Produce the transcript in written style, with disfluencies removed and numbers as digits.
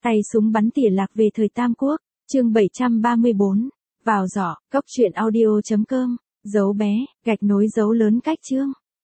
Tay súng bắn tỉa lạc về thời Tam Quốc, chương 734, vào giỏ, cốc truyện audio.com, dấu bé, gạch nối dấu lớn cách chương.